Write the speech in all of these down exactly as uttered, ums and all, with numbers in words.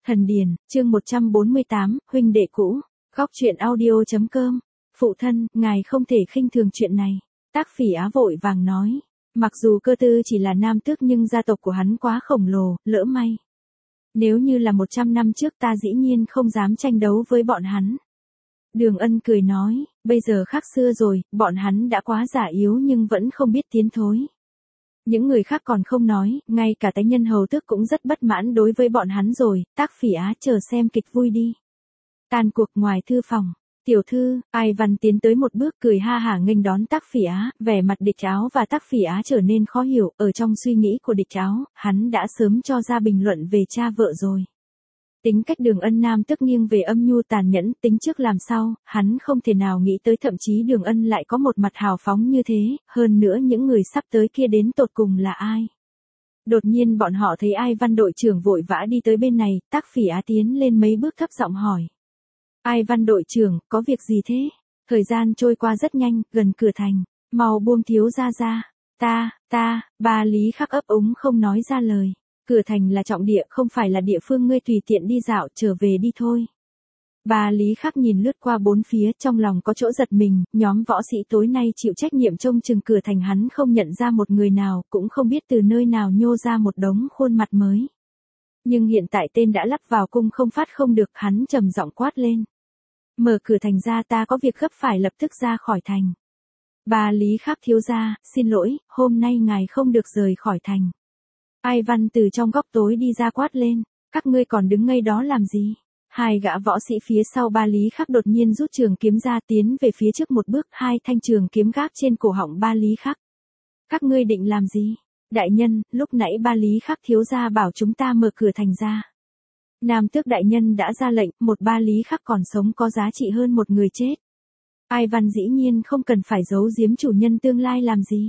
Thần Điền, chương một trăm bốn mươi tám, huynh đệ cũ, góc truyện audio.com. Phụ thân, ngài không thể khinh thường chuyện này. Tác Phỉ Á vội vàng nói. Mặc dù Cơ Tư chỉ là nam tước nhưng gia tộc của hắn quá khổng lồ, lỡ may. Nếu như là một trăm năm trước ta dĩ nhiên không dám tranh đấu với bọn hắn. Đường Ân cười nói, bây giờ khác xưa rồi, bọn hắn đã quá già yếu nhưng vẫn không biết tiến thối. Những người khác còn không nói, ngay cả tánh nhân hầu tước cũng rất bất mãn đối với bọn hắn rồi, Tác Phỉ Á chờ xem kịch vui đi. Tan cuộc ngoài thư phòng, tiểu thư, Ai Văn tiến tới một bước cười ha hả nghênh đón Tác Phỉ Á, vẻ mặt Địch Áo và Tác Phỉ Á trở nên khó hiểu, ở trong suy nghĩ của Địch Áo, hắn đã sớm cho ra bình luận về cha vợ rồi. Tính cách Đường Ân nam tức nghiêng về âm nhu tàn nhẫn, tính trước làm sau, hắn không thể nào nghĩ tới thậm chí Đường Ân lại có một mặt hào phóng như thế, hơn nữa những người sắp tới kia đến tột cùng là ai. Đột nhiên bọn họ thấy Ai Văn đội trưởng vội vã đi tới bên này, Tác Phỉ Á tiến lên mấy bước thấp giọng hỏi. Ai Văn đội trưởng, có việc gì thế? Thời gian trôi qua rất nhanh, gần cửa thành, mau buông thiếu gia ra, ta, ta, bà Lý Khắc ấp úng không nói ra lời. Cửa thành là trọng địa, không phải là địa phương ngươi tùy tiện đi dạo, trở về đi thôi. Bà Lý Khắc nhìn lướt qua bốn phía, trong lòng có chỗ giật mình, nhóm võ sĩ tối nay chịu trách nhiệm trông chừng cửa thành hắn không nhận ra một người nào, cũng không biết từ nơi nào nhô ra một đống khuôn mặt mới. Nhưng hiện tại tên đã lắp vào cung không phát không được, hắn trầm giọng quát lên. Mở cửa thành ra, ta có việc gấp phải lập tức ra khỏi thành. Bà Lý Khắc thiếu gia, xin lỗi, hôm nay ngài không được rời khỏi thành. Ai Văn từ trong góc tối đi ra quát lên, các ngươi còn đứng ngây đó làm gì? Hai gã võ sĩ phía sau Ba Lý Khắc đột nhiên rút trường kiếm ra tiến về phía trước một bước, hai thanh trường kiếm gác trên cổ họng Ba Lý Khắc. Các ngươi định làm gì? Đại nhân, lúc nãy Ba Lý Khắc thiếu gia bảo chúng ta mở cửa thành ra. Nam tước đại nhân đã ra lệnh, một Ba Lý Khắc còn sống có giá trị hơn một người chết. Ai Văn dĩ nhiên không cần phải giấu giếm chủ nhân tương lai làm gì.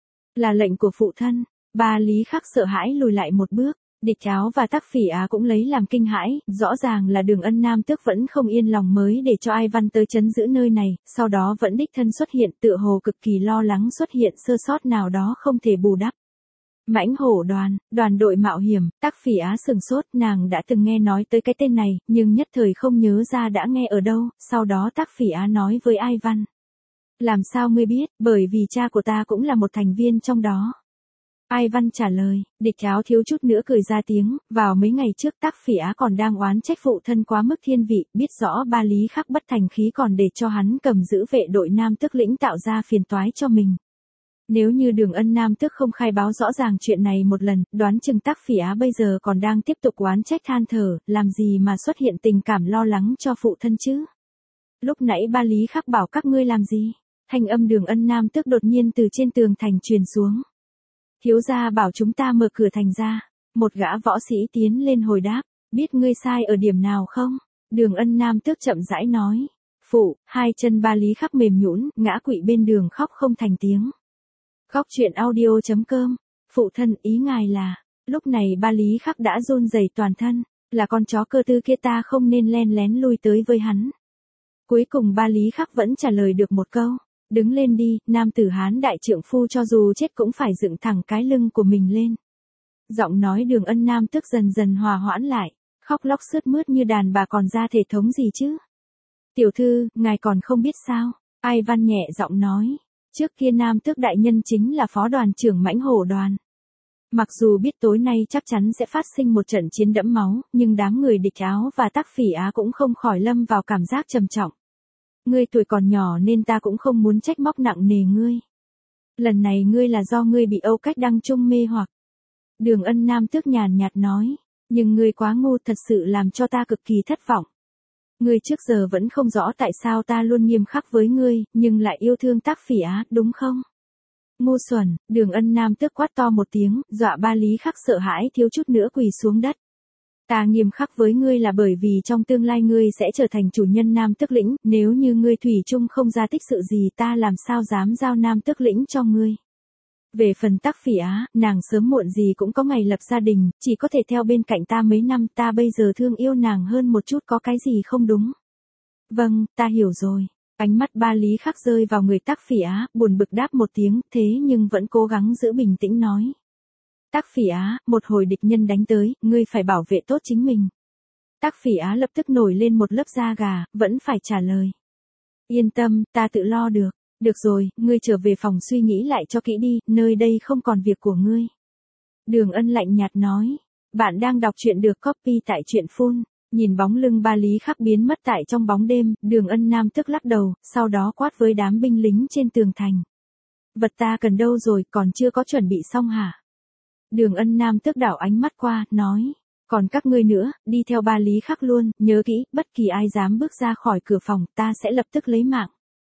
Là lệnh của phụ thân. Ba Lý Khắc sợ hãi lùi lại một bước, Địch Áo và Tác Phỉ Á cũng lấy làm kinh hãi, rõ ràng là Đường Ân nam tước vẫn không yên lòng mới để cho Ai Văn tới trấn giữ nơi này, sau đó vẫn đích thân xuất hiện, tựa hồ cực kỳ lo lắng xuất hiện sơ sót nào đó không thể bù đắp. Mãnh hổ đoàn, đoàn đội mạo hiểm, Tác Phỉ Á sừng sốt, nàng đã từng nghe nói tới cái tên này, nhưng nhất thời không nhớ ra đã nghe ở đâu, sau đó Tác Phỉ Á nói với Ai Văn. Làm sao ngươi biết, bởi vì cha của ta cũng là một thành viên trong đó. Ai Văn trả lời, Địch Áo thiếu chút nữa cười ra tiếng, vào mấy ngày trước Tác Phỉ Á còn đang oán trách phụ thân quá mức thiên vị, biết rõ Ba Lý Khắc bất thành khí còn để cho hắn cầm giữ vệ đội nam tước lĩnh tạo ra phiền toái cho mình. Nếu như Đường Ân nam tước không khai báo rõ ràng chuyện này một lần, đoán chừng Tác Phỉ Á bây giờ còn đang tiếp tục oán trách than thở, làm gì mà xuất hiện tình cảm lo lắng cho phụ thân chứ. Lúc nãy Ba Lý Khắc bảo các ngươi làm gì? Thanh âm Đường Ân nam tước đột nhiên từ trên tường thành truyền xuống. Thiếu gia bảo chúng ta mở cửa thành ra. Một gã võ sĩ tiến lên hồi đáp, biết ngươi sai ở điểm nào không? Đường Ân nam tước chậm rãi nói. Phụ, hai chân Ba Lý Khắc mềm nhũn, ngã quỵ bên đường khóc không thành tiếng. Góc truyện audio.com. Phụ thân, ý ngài là, lúc này Ba Lý Khắc đã run rẩy toàn thân, là con chó Cơ Tư kia ta không nên len lén lui tới với hắn. Cuối cùng Ba Lý Khắc vẫn trả lời được một câu. Đứng lên đi, nam tử Hán đại trượng phu cho dù chết cũng phải dựng thẳng cái lưng của mình lên. Giọng nói Đường Ân nam tức dần dần hòa hoãn lại, khóc lóc sướt mướt như đàn bà còn ra thể thống gì chứ. Tiểu thư, ngài còn không biết sao, Ai Văn nhẹ giọng nói, trước kia nam tước đại nhân chính là phó đoàn trưởng Mãnh Hổ đoàn. Mặc dù biết tối nay chắc chắn sẽ phát sinh một trận chiến đẫm máu, nhưng đám người Địch Áo và Tác Phỉ Á cũng không khỏi lâm vào cảm giác trầm trọng. Ngươi tuổi còn nhỏ nên ta cũng không muốn trách móc nặng nề ngươi. Lần này ngươi là do ngươi bị Âu Cách Đăng Trung mê hoặc. Đường Ân nam tước nhàn nhạt nói, nhưng ngươi quá ngu thật sự làm cho ta cực kỳ thất vọng. Ngươi trước giờ vẫn không rõ tại sao ta luôn nghiêm khắc với ngươi, nhưng lại yêu thương Tác Phỉ Á, đúng không? Ngu xuẩn, Đường Ân nam tước quát to một tiếng, dọa Ba Lý Khắc sợ hãi thiếu chút nữa quỳ xuống đất. Ta nghiêm khắc với ngươi là bởi vì trong tương lai ngươi sẽ trở thành chủ nhân nam tước lĩnh, nếu như ngươi thủy chung không ra tích sự gì ta làm sao dám giao nam tước lĩnh cho ngươi. Về phần Tác Phỉ Á, nàng sớm muộn gì cũng có ngày lập gia đình, chỉ có thể theo bên cạnh ta mấy năm, ta bây giờ thương yêu nàng hơn một chút có cái gì không đúng. Vâng, ta hiểu rồi. Ánh mắt Ba Lý Khắc rơi vào người Tác Phỉ Á, buồn bực đáp một tiếng, thế nhưng vẫn cố gắng giữ bình tĩnh nói. Tác Phỉ Á, một hồi địch nhân đánh tới, ngươi phải bảo vệ tốt chính mình. Tác Phỉ Á lập tức nổi lên một lớp da gà, vẫn phải trả lời. Yên tâm, ta tự lo được. Được rồi, ngươi trở về phòng suy nghĩ lại cho kỹ đi, nơi đây không còn việc của ngươi. Đường Ân lạnh nhạt nói. Bạn đang đọc truyện được copy tại truyện phun. Nhìn bóng lưng Ba Lý Khắc biến mất tại trong bóng đêm, Đường Ân Nam tức lắc đầu, sau đó quát với đám binh lính trên tường thành. Vật ta cần đâu rồi, còn chưa có chuẩn bị xong hả? Đường Ân Nam tức đảo ánh mắt qua, nói. Còn các ngươi nữa, đi theo Ba Lý Khắc luôn, nhớ kỹ, bất kỳ ai dám bước ra khỏi cửa phòng, ta sẽ lập tức lấy mạng.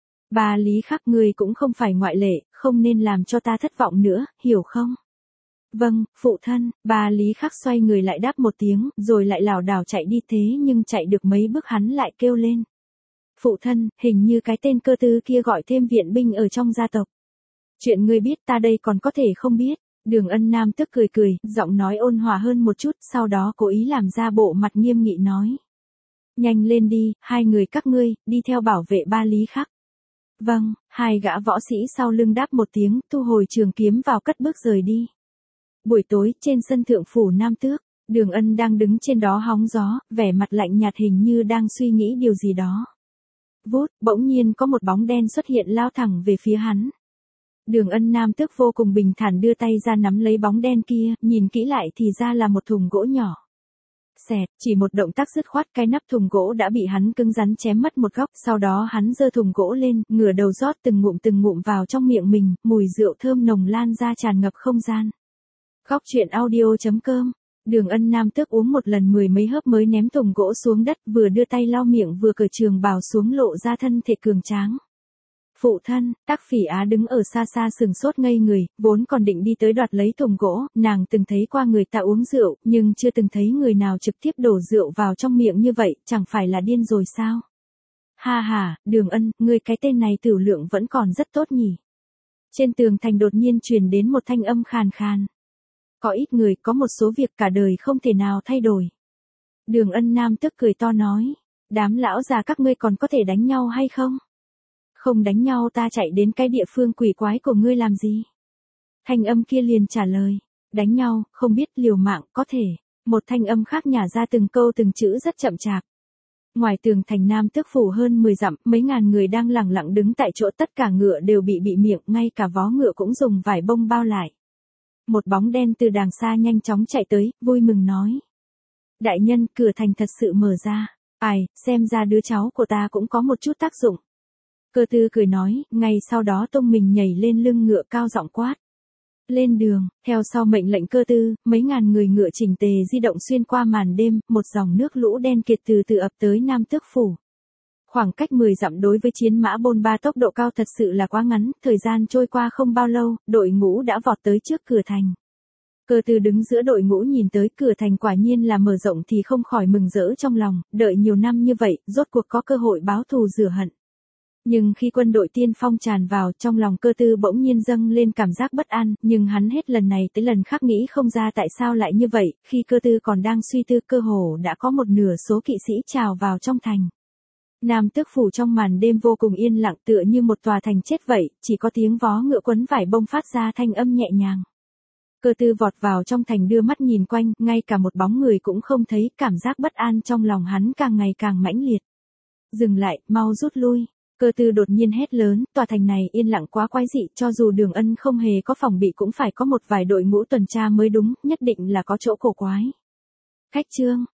Ba Lý Khắc ngươi cũng không phải ngoại lệ, không nên làm cho ta thất vọng nữa, hiểu không? Vâng, phụ thân. Ba Lý Khắc xoay người lại đáp một tiếng, rồi lại lảo đảo chạy đi, thế nhưng chạy được mấy bước hắn lại kêu lên. Phụ thân, hình như cái tên Cơ Tư kia gọi thêm viện binh ở trong gia tộc. Chuyện ngươi biết ta đây còn có thể không biết. Đường Ân Nam tức cười cười, giọng nói ôn hòa hơn một chút, sau đó cố ý làm ra bộ mặt nghiêm nghị nói. Nhanh lên đi, hai người các ngươi, đi theo bảo vệ Ba Lý Khắc. Vâng, hai gã võ sĩ sau lưng đáp một tiếng, thu hồi trường kiếm vào cất bước rời đi. Buổi tối, trên sân thượng phủ Nam Tước, Đường Ân đang đứng trên đó hóng gió, vẻ mặt lạnh nhạt hình như đang suy nghĩ điều gì đó. Vút, bỗng nhiên có một bóng đen xuất hiện lao thẳng về phía hắn. Đường Ân Nam Tước vô cùng bình thản đưa tay ra nắm lấy bóng đen kia, nhìn kỹ lại thì ra là một thùng gỗ nhỏ. Xẹt, chỉ một động tác dứt khoát cái nắp thùng gỗ đã bị hắn cứng rắn chém mất một góc, sau đó hắn giơ thùng gỗ lên, ngửa đầu rót từng ngụm từng ngụm vào trong miệng mình, mùi rượu thơm nồng lan ra tràn ngập không gian. Góc truyện audio chấm com. Đường Ân Nam Tước uống một lần mười mấy hớp mới ném thùng gỗ xuống đất, vừa đưa tay lau miệng vừa cởi trường bào xuống lộ ra thân thể cường tráng. Phụ thân, Tác Phỉ Á đứng ở xa xa sừng sốt ngây người, vốn còn định đi tới đoạt lấy thùng gỗ, nàng từng thấy qua người ta uống rượu, nhưng chưa từng thấy người nào trực tiếp đổ rượu vào trong miệng như vậy, chẳng phải là điên rồi sao? Ha ha, Đường Ân, ngươi cái tên này tửu lượng vẫn còn rất tốt nhỉ. Trên tường thành đột nhiên truyền đến một thanh âm khàn khàn. Có ít người có một số việc cả đời không thể nào thay đổi. Đường Ân Nam tức cười to nói, đám lão già các ngươi còn có thể đánh nhau hay không? Không đánh nhau ta chạy đến cái địa phương quỷ quái của ngươi làm gì? Thanh âm kia liền trả lời, đánh nhau, không biết liều mạng, có thể. Một thanh âm khác nhả ra từng câu từng chữ rất chậm chạp. Ngoài tường thành Nam Tước phủ hơn mười dặm, mấy ngàn người đang lẳng lặng đứng tại chỗ, tất cả ngựa đều bị bị miệng, ngay cả vó ngựa cũng dùng vải bông bao lại. Một bóng đen từ đàng xa nhanh chóng chạy tới, vui mừng nói. Đại nhân, cửa thành thật sự mở ra. Ai, xem ra đứa cháu của ta cũng có một chút tác dụng. Cơ Tư cười nói, ngay sau đó tung mình nhảy lên lưng ngựa cao giọng quát. Lên đường, theo sau mệnh lệnh Cơ Tư, mấy ngàn người ngựa chỉnh tề di động xuyên qua màn đêm, một dòng nước lũ đen kịt từ từ ập tới Nam Tước phủ. Khoảng cách mười dặm đối với chiến mã bôn ba tốc độ cao thật sự là quá ngắn, thời gian trôi qua không bao lâu, đội ngũ đã vọt tới trước cửa thành. Cơ Tư đứng giữa đội ngũ nhìn tới cửa thành quả nhiên là mở rộng thì không khỏi mừng rỡ trong lòng, đợi nhiều năm như vậy, rốt cuộc có cơ hội báo thù rửa hận. Nhưng khi quân đội tiên phong tràn vào, trong lòng Cơ Tư bỗng nhiên dâng lên cảm giác bất an, nhưng hắn hết lần này tới lần khác nghĩ không ra tại sao lại như vậy, khi Cơ Tư còn đang suy tư cơ hồ đã có một nửa số kỵ sĩ trào vào trong thành. Nam Tước phủ trong màn đêm vô cùng yên lặng tựa như một tòa thành chết vậy, chỉ có tiếng vó ngựa quấn vải bông phát ra thanh âm nhẹ nhàng. Cơ Tư vọt vào trong thành đưa mắt nhìn quanh, ngay cả một bóng người cũng không thấy, cảm giác bất an trong lòng hắn càng ngày càng mãnh liệt. Dừng lại, mau rút lui. Cơ Tư đột nhiên hét lớn, tòa thành này yên lặng quá quái dị, cho dù Đường Ân không hề có phòng bị cũng phải có một vài đội ngũ tuần tra mới đúng, nhất định là có chỗ cổ quái. Khách trương,